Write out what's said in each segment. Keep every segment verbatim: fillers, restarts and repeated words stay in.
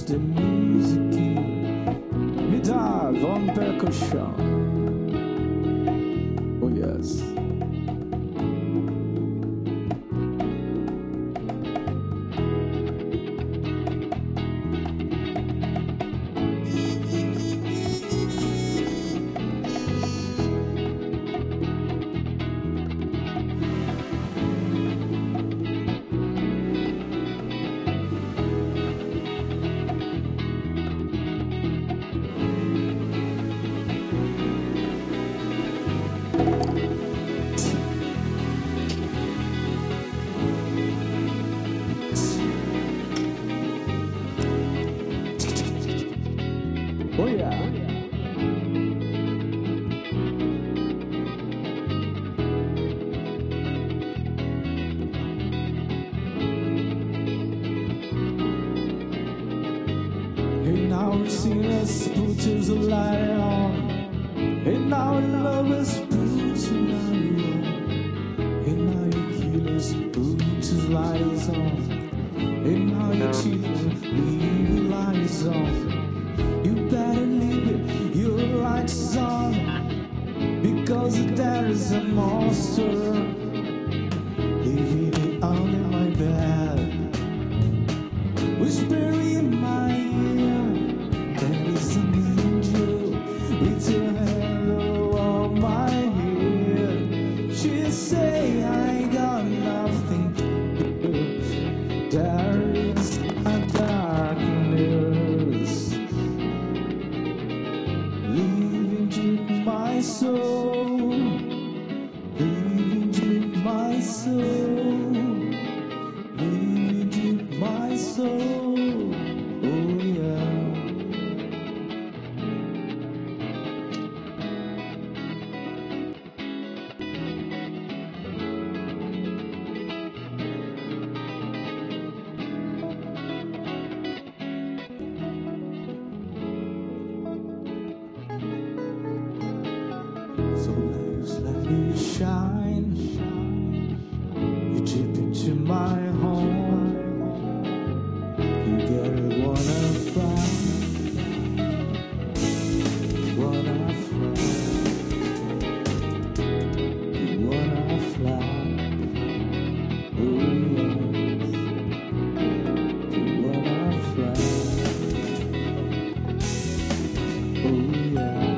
the music, me dive on percussion. Oh yes. Oh yeah. Hey now we sing us put his light on. Hey now love us put his light on. Hey now you kill us put his light on. Hey now you cheat us leave your lights on. You better leave it, your lights on, because there is a monster living under my bed, whispering in my ear. There is an angel with a halo on my head. She say I got nothing to do. There is a darkness leaving deep my soul, leaving deep my soul, leaving deep my soul. Oh yeah. So let it shine, you dip into my home, you get it, wanna fly, wanna fly, you wanna fly, oh yes, you wanna fly, oh yes.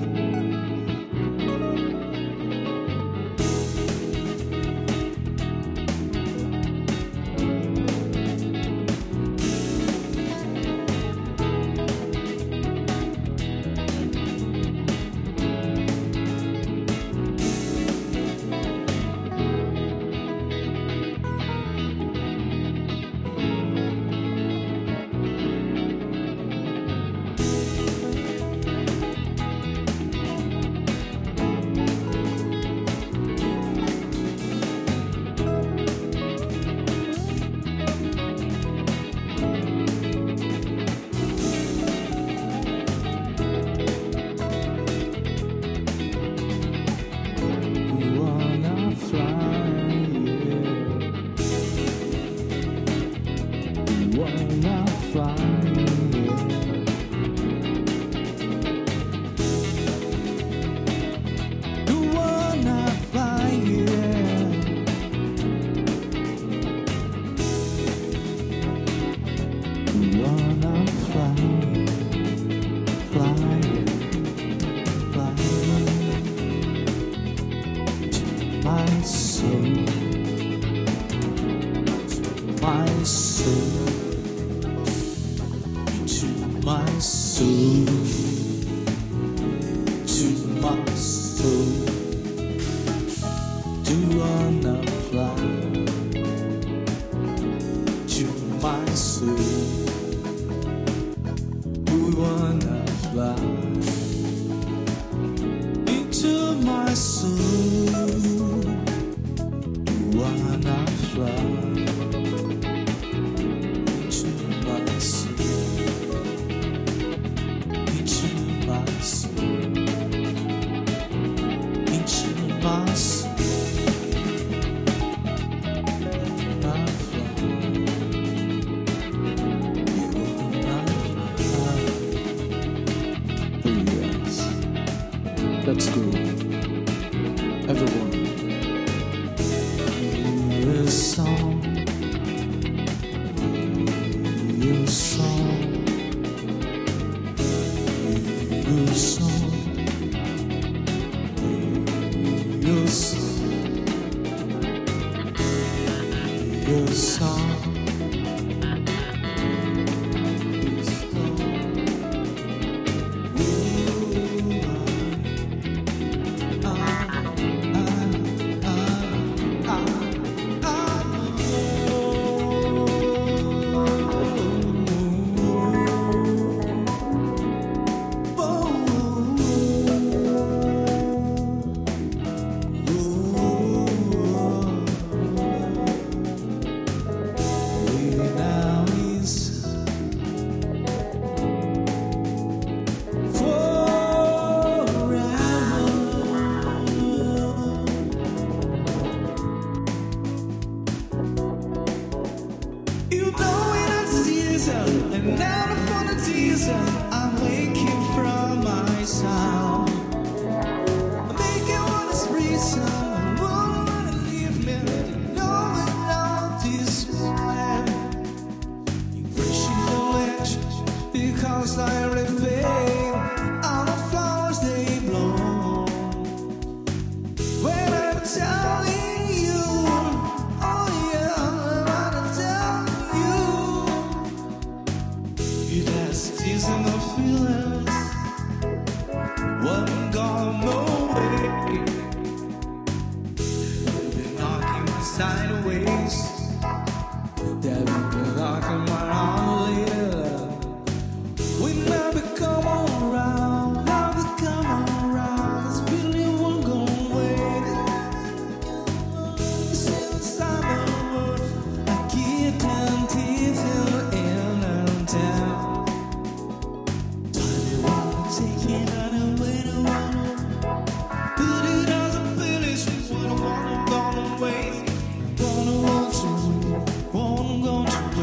Wanna fly, you wanna fly, yeah. You wanna fly, fly, fly to my soul, to my soul. My soul, to my soul, do wanna fly, to my soul, we wanna fly, into my soul, we wanna fly. your song. And now the fun of teaser, I'm waking from my sound. I'm making one this reason, I won't wanna leave me, knowing all this land. You're pushing the ledge, because I refrain on the flowers they blow. When I'm telling you, oh yeah, I'm telling you, it has teasing the feelings. One gone away. We've been knocking sideways. They've been knocking my arm later. We never come around, never come around. This feeling won't go away. Since I'm over, I keep on teasing in and down. Take it out and wait a while. But it doesn't finish what I want, I'm gonna wait. Gonna want to, wanna go to.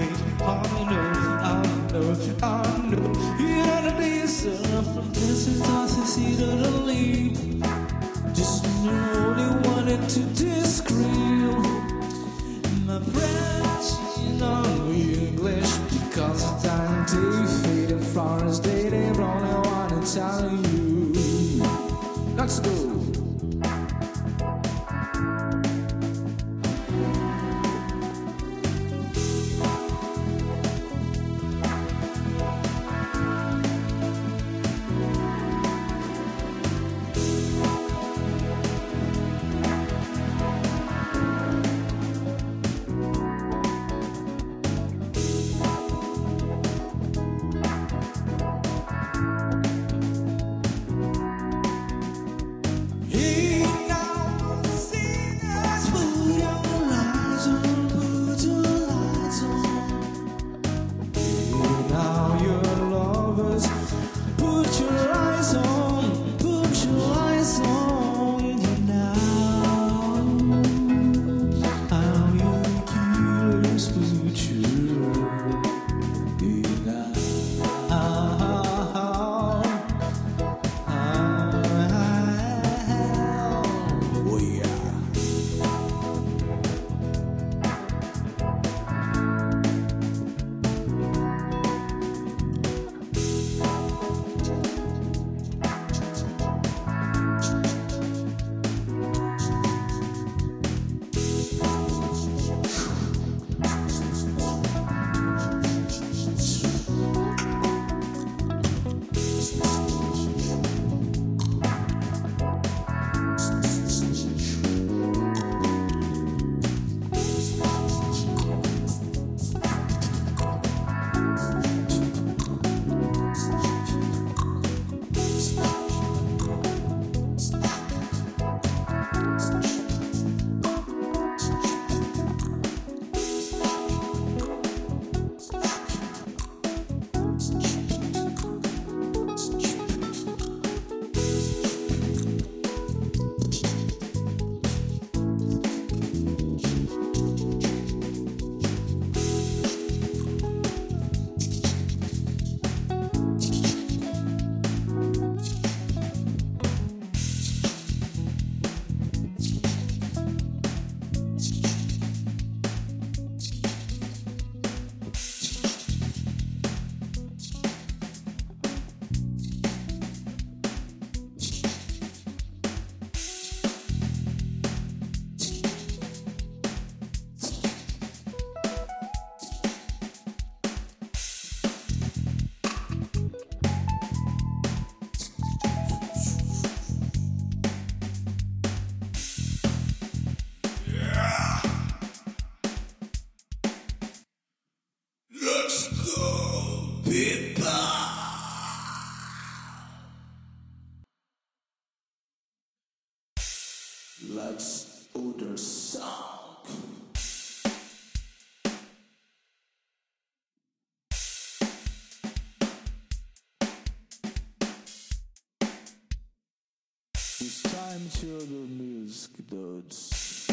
time to hear the music, dudes.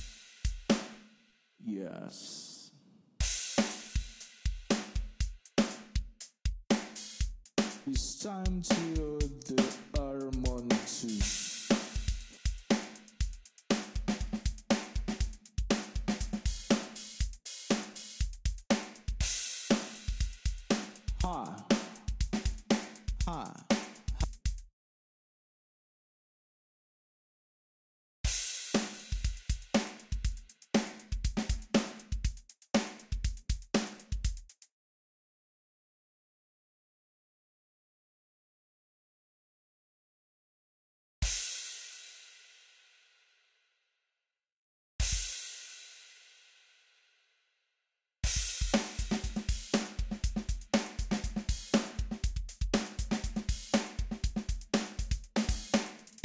Yes. It's time to hear the harmony too. Ha. Ha.